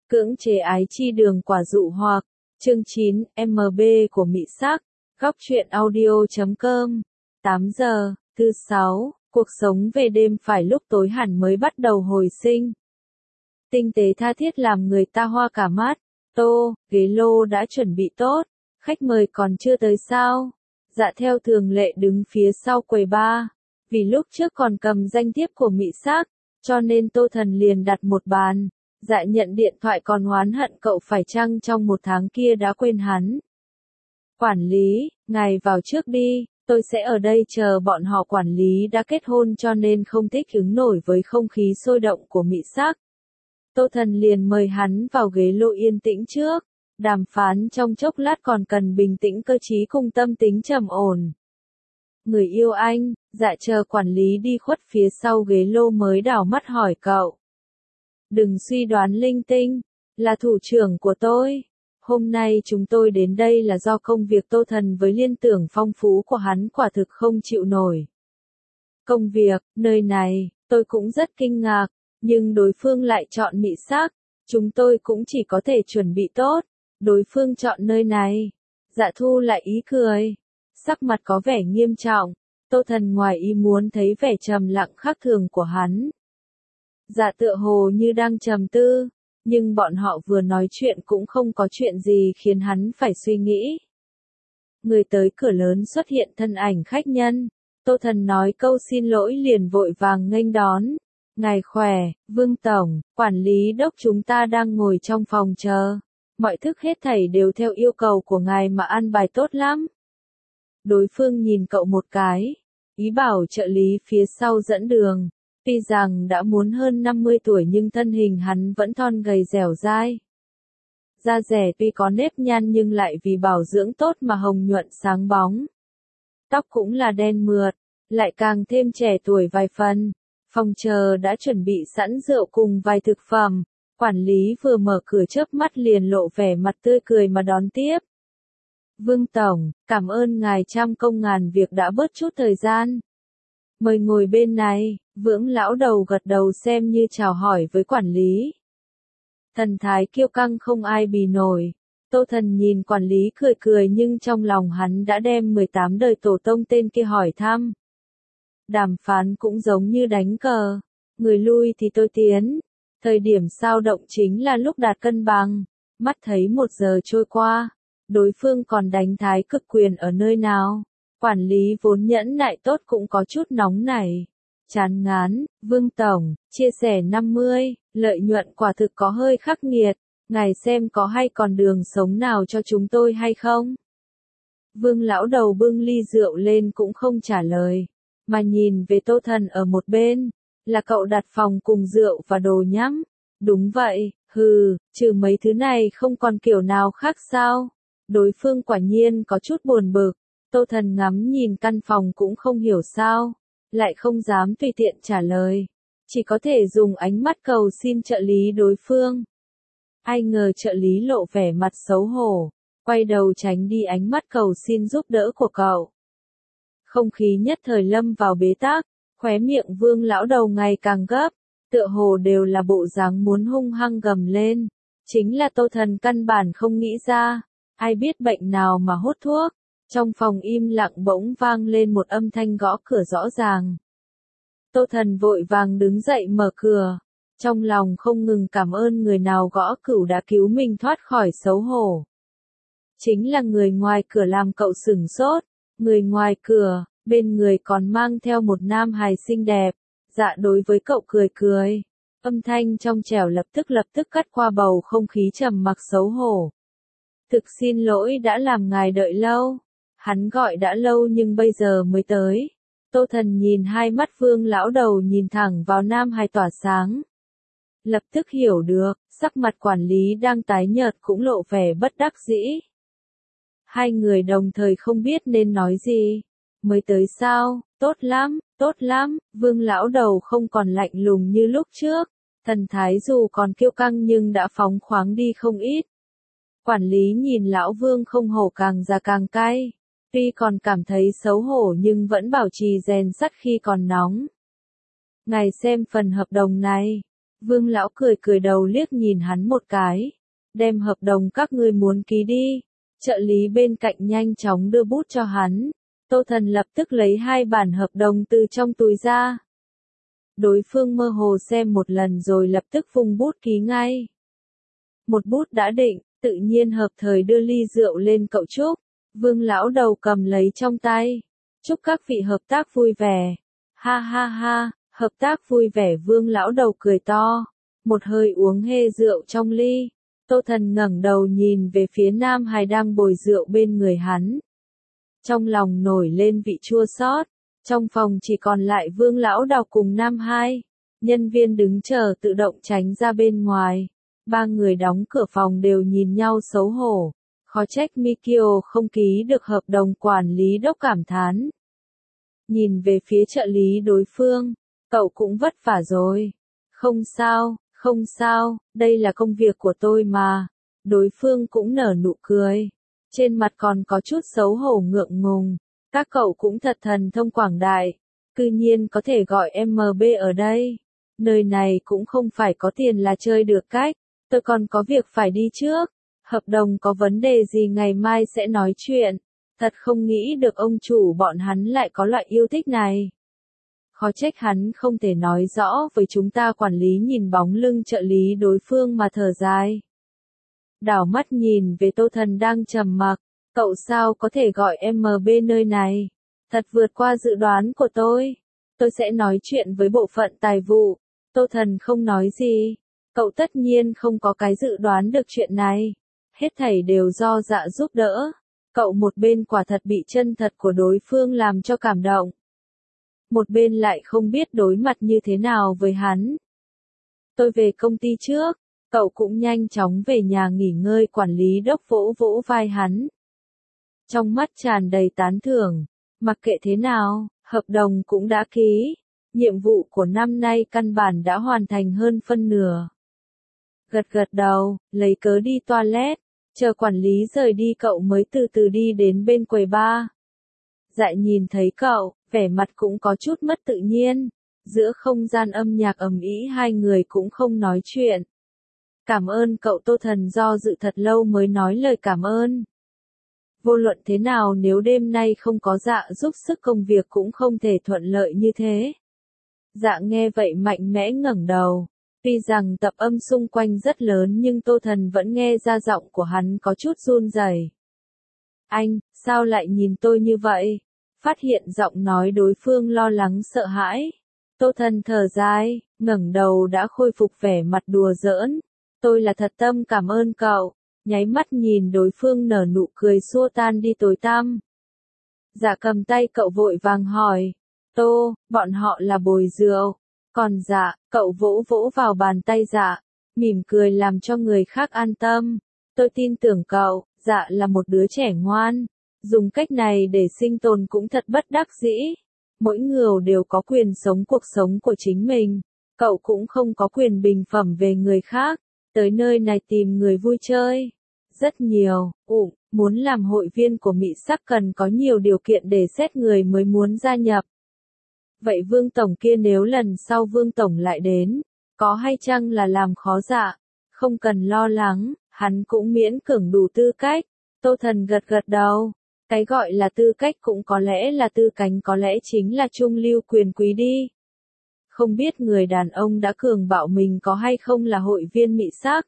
Cưỡng chế ái chi đường quả dụ hoặc, chương 9, MB của Mị Sắc, góc truyện audio.com, 8 giờ, thứ 6, cuộc sống về đêm phải lúc tối hẳn mới bắt đầu hồi sinh. Tinh tế tha thiết làm người ta hoa cả mắt, tô, ghế lô đã chuẩn bị tốt, khách mời còn chưa tới sao? Dạ theo thường lệ đứng phía sau quầy bar, vì lúc trước còn cầm danh thiếp của Mị Sắc, cho nên Tô Thần liền đặt một bàn. Dạ nhận điện thoại còn oán hận cậu phải chăng trong một tháng kia đã quên hắn. Quản lý, ngài vào trước đi, tôi sẽ ở đây chờ bọn họ. Quản lý đã kết hôn cho nên không thích ứng nổi với không khí sôi động của Mị Sắc. Tô Thần liền mời hắn vào ghế lô yên tĩnh trước, đàm phán trong chốc lát còn cần bình tĩnh cơ trí cùng tâm tính trầm ổn. Người yêu anh, dạ chờ quản lý đi khuất phía sau ghế lô mới đảo mắt hỏi cậu. Đừng suy đoán linh tinh, là thủ trưởng của tôi. Hôm nay chúng tôi đến đây là do công việc. Tô Thần với liên tưởng phong phú của hắn quả thực không chịu nổi. Công việc, nơi này, tôi cũng rất kinh ngạc, nhưng đối phương lại chọn Mị Sắc, chúng tôi cũng chỉ có thể chuẩn bị tốt, đối phương chọn nơi này. Dạ thu lại ý cười, sắc mặt có vẻ nghiêm trọng, Tô Thần ngoài ý muốn thấy vẻ trầm lặng khác thường của hắn. Dạ tựa hồ như đang trầm tư, nhưng bọn họ vừa nói chuyện cũng không có chuyện gì khiến hắn phải suy nghĩ. Người tới cửa lớn xuất hiện thân ảnh khách nhân, Tô Thần nói câu xin lỗi liền vội vàng nghênh đón. Ngài khỏe, Vương Tổng, quản lý đốc chúng ta đang ngồi trong phòng chờ. Mọi thức hết thảy đều theo yêu cầu của ngài mà an bài tốt lắm. Đối phương nhìn cậu một cái, ý bảo trợ lý phía sau dẫn đường. Tuy rằng đã muốn hơn 50 tuổi nhưng thân hình hắn vẫn thon gầy dẻo dai. Da rẻ tuy có nếp nhăn nhưng lại vì bảo dưỡng tốt mà hồng nhuận sáng bóng. Tóc cũng là đen mượt, lại càng thêm trẻ tuổi vài phần. Phòng chờ đã chuẩn bị sẵn rượu cùng vài thực phẩm. Quản lý vừa mở cửa chớp mắt liền lộ vẻ mặt tươi cười mà đón tiếp. Vương Tổng, cảm ơn ngài trăm công ngàn việc đã bớt chút thời gian. Mời ngồi bên này. Vưỡng lão đầu gật đầu xem như chào hỏi với quản lý. Thần thái kiêu căng không ai bì nổi. Tô Thần nhìn quản lý cười cười nhưng trong lòng hắn đã đem 18 đời tổ tông tên kia hỏi thăm. Đàm phán cũng giống như đánh cờ. Người lui thì tôi tiến. Thời điểm sao động chính là lúc đạt cân bằng. Mắt thấy 1 giờ trôi qua. Đối phương còn đánh thái cực quyền ở nơi nào. Quản lý vốn nhẫn nại tốt cũng có chút nóng nảy. Chán ngán, Vương Tổng, chia sẻ 50, lợi nhuận quả thực có hơi khắc nghiệt, ngài xem có hay còn đường sống nào cho chúng tôi hay không? Vương lão đầu bưng ly rượu lên cũng không trả lời, mà nhìn về Tô Thần ở một bên, là cậu đặt phòng cùng rượu và đồ nhắm. Đúng vậy, trừ mấy thứ này không còn kiểu nào khác sao? Đối phương quả nhiên có chút buồn bực, Tô Thần ngắm nhìn căn phòng cũng không hiểu sao. Lại không dám tùy tiện trả lời, chỉ có thể dùng ánh mắt cầu xin trợ lý đối phương. Ai ngờ trợ lý lộ vẻ mặt xấu hổ, quay đầu tránh đi ánh mắt cầu xin giúp đỡ của cậu. Không khí nhất thời lâm vào bế tắc, khóe miệng Vương lão đầu ngày càng gấp, tựa hồ đều là bộ dáng muốn hung hăng gầm lên. Chính là Tô Thần căn bản không nghĩ ra, ai biết bệnh nào mà hút thuốc. Trong phòng im lặng bỗng vang lên một âm thanh gõ cửa rõ ràng. Tô Thần vội vàng đứng dậy mở cửa. Trong lòng không ngừng cảm ơn người nào gõ cửa đã cứu mình thoát khỏi xấu hổ. Chính là người ngoài cửa làm cậu sửng sốt. Người ngoài cửa, bên người còn mang theo một nam hài xinh đẹp. Dạ đối với cậu cười cười. Âm thanh trong trẻo lập tức cắt qua bầu không khí trầm mặc xấu hổ. Thực xin lỗi đã làm ngài đợi lâu. Hắn gọi đã lâu nhưng bây giờ mới tới. Tô Thần nhìn hai mắt Vương lão đầu nhìn thẳng vào nam hài tỏa sáng. Lập tức hiểu được, sắc mặt quản lý đang tái nhợt cũng lộ vẻ bất đắc dĩ. Hai người đồng thời không biết nên nói gì. Mới tới sao, tốt lắm, Vương lão đầu không còn lạnh lùng như lúc trước. Thần thái dù còn kiêu căng nhưng đã phóng khoáng đi không ít. Quản lý nhìn lão Vương không hổ càng già càng cay. Tuy còn cảm thấy xấu hổ nhưng vẫn bảo trì rèn sắt khi còn nóng. Ngài xem phần hợp đồng này. Vương lão cười cười đầu liếc nhìn hắn một cái. Đem hợp đồng các ngươi muốn ký đi. Trợ lý bên cạnh nhanh chóng đưa bút cho hắn. Tô Thần lập tức lấy 2 bản hợp đồng từ trong túi ra. Đối phương mơ hồ xem một lần rồi lập tức vung bút ký ngay. Một bút đã định, tự nhiên hợp thời đưa ly rượu lên cậu chúc. Vương lão đầu cầm lấy trong tay. Chúc các vị hợp tác vui vẻ. Ha ha ha, hợp tác vui vẻ. Vương lão đầu cười to. Một hơi uống hê rượu trong ly. Tô Thần ngẩng đầu nhìn về phía Nam Hải đang bồi rượu bên người hắn. Trong lòng nổi lên vị chua xót. Trong phòng chỉ còn lại Vương lão đầu cùng Nam Hải. Nhân viên đứng chờ tự động tránh ra bên ngoài. 3 người đóng cửa phòng đều nhìn nhau xấu hổ. Khó trách Mikio không ký được hợp đồng. Quản lý đốc cảm thán. Nhìn về phía trợ lý đối phương. Cậu cũng vất vả rồi. Không sao, không sao, đây là công việc của tôi mà. Đối phương cũng nở nụ cười. Trên mặt còn có chút xấu hổ ngượng ngùng. Các cậu cũng thật thần thông quảng đại. Cư nhiên có thể gọi MB ở đây. Nơi này cũng không phải có tiền là chơi được cách. Tôi còn có việc phải đi trước. Hợp đồng có vấn đề gì ngày mai sẽ nói chuyện. Thật không nghĩ được ông chủ bọn hắn lại có loại yêu thích này. Khó trách hắn không thể nói rõ với chúng ta. Quản lý nhìn bóng lưng trợ lý đối phương mà thở dài. Đảo mắt nhìn về Tô Thần đang trầm mặc. Cậu sao có thể gọi MB nơi này? Thật vượt qua dự đoán của tôi. Tôi sẽ nói chuyện với bộ phận tài vụ. Tô Thần không nói gì. Cậu tất nhiên không có cái dự đoán được chuyện này. Hết thảy đều do Dạ giúp đỡ. Cậu một bên quả thật bị chân thật của đối phương làm cho cảm động. Một bên lại không biết đối mặt như thế nào với hắn. Tôi về công ty trước. Cậu cũng nhanh chóng về nhà nghỉ ngơi. Quản lý đốc vỗ vỗ vai hắn. Trong mắt tràn đầy tán thưởng. Mặc kệ thế nào, hợp đồng cũng đã ký. Nhiệm vụ của năm nay căn bản đã hoàn thành hơn phân nửa. Gật gật đầu, lấy cớ đi toilet. Chờ quản lý rời đi cậu mới từ từ đi đến bên quầy bar. Dại nhìn thấy cậu, vẻ mặt cũng có chút mất tự nhiên. Giữa không gian âm nhạc ầm ĩ 2 người cũng không nói chuyện. Cảm ơn cậu. Tô Thần do dự thật lâu mới nói lời cảm ơn. Vô luận thế nào nếu đêm nay không có Dạ giúp sức công việc cũng không thể thuận lợi như thế. Dạ nghe vậy mạnh mẽ ngẩng đầu. Tuy rằng tập âm xung quanh rất lớn nhưng Tô Thần vẫn nghe ra giọng của hắn có chút run rẩy. Anh, sao lại nhìn tôi như vậy? Phát hiện giọng nói đối phương lo lắng sợ hãi. Tô Thần thở dài, ngẩng đầu đã khôi phục vẻ mặt đùa giỡn. Tôi là thật tâm cảm ơn cậu. Nháy mắt nhìn đối phương nở nụ cười xua tan đi tối tăm. Dạ cầm tay cậu vội vàng hỏi. Tô, bọn họ là bồi rượu. Còn Dạ, cậu vỗ vỗ vào bàn tay Dạ, mỉm cười làm cho người khác an tâm. Tôi tin tưởng cậu. Dạ là một đứa trẻ ngoan. Dùng cách này để sinh tồn cũng thật bất đắc dĩ. Mỗi người đều có quyền sống cuộc sống của chính mình. Cậu cũng không có quyền bình phẩm về người khác. Tới nơi này tìm người vui chơi. Rất nhiều. Muốn làm hội viên của Mị Sắc cần có nhiều điều kiện để xét người mới muốn gia nhập. Vậy Vương Tổng kia nếu lần sau Vương Tổng lại đến, có hay chăng là làm khó Dạ? Không cần lo lắng, hắn cũng miễn cưỡng đủ tư cách. Tô Thần gật gật đầu. Cái gọi là tư cách cũng có lẽ là tư cánh, có lẽ chính là trung lưu quyền quý đi. Không biết người đàn ông đã cường bạo mình có hay không là hội viên Mị Sắc.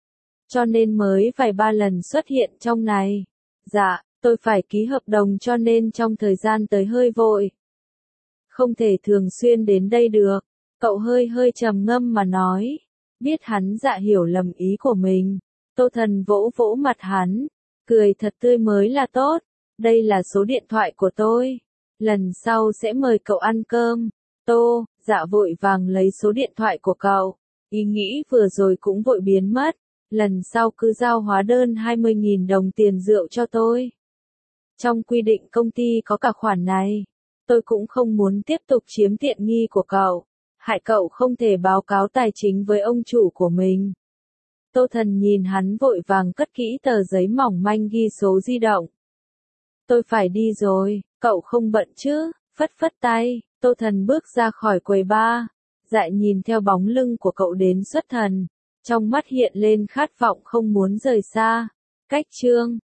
Cho nên mới vài ba lần xuất hiện trong này. Dạ, tôi phải ký hợp đồng cho nên trong thời gian tới hơi vội. Không thể thường xuyên đến đây được. Cậu hơi trầm ngâm mà nói. Biết hắn Dạ hiểu lầm ý của mình. Tô Thần vỗ vỗ mặt hắn. Cười thật tươi mới là tốt. Đây là số điện thoại của tôi. Lần sau sẽ mời cậu ăn cơm. Tô, Dạ vội vàng lấy số điện thoại của cậu. Ý nghĩ vừa rồi cũng vội biến mất. Lần sau cứ giao hóa đơn 20.000 đồng tiền rượu cho tôi. Trong quy định công ty có cả khoản này. Tôi cũng không muốn tiếp tục chiếm tiện nghi của cậu. Hại cậu không thể báo cáo tài chính với ông chủ của mình. Tô Thần nhìn hắn vội vàng cất kỹ tờ giấy mỏng manh ghi số di động. Tôi phải đi rồi, cậu không bận chứ? Phất phất tay, Tô Thần bước ra khỏi quầy bar. Dại nhìn theo bóng lưng của cậu đến xuất thần, trong mắt hiện lên khát vọng không muốn rời xa. Cách chương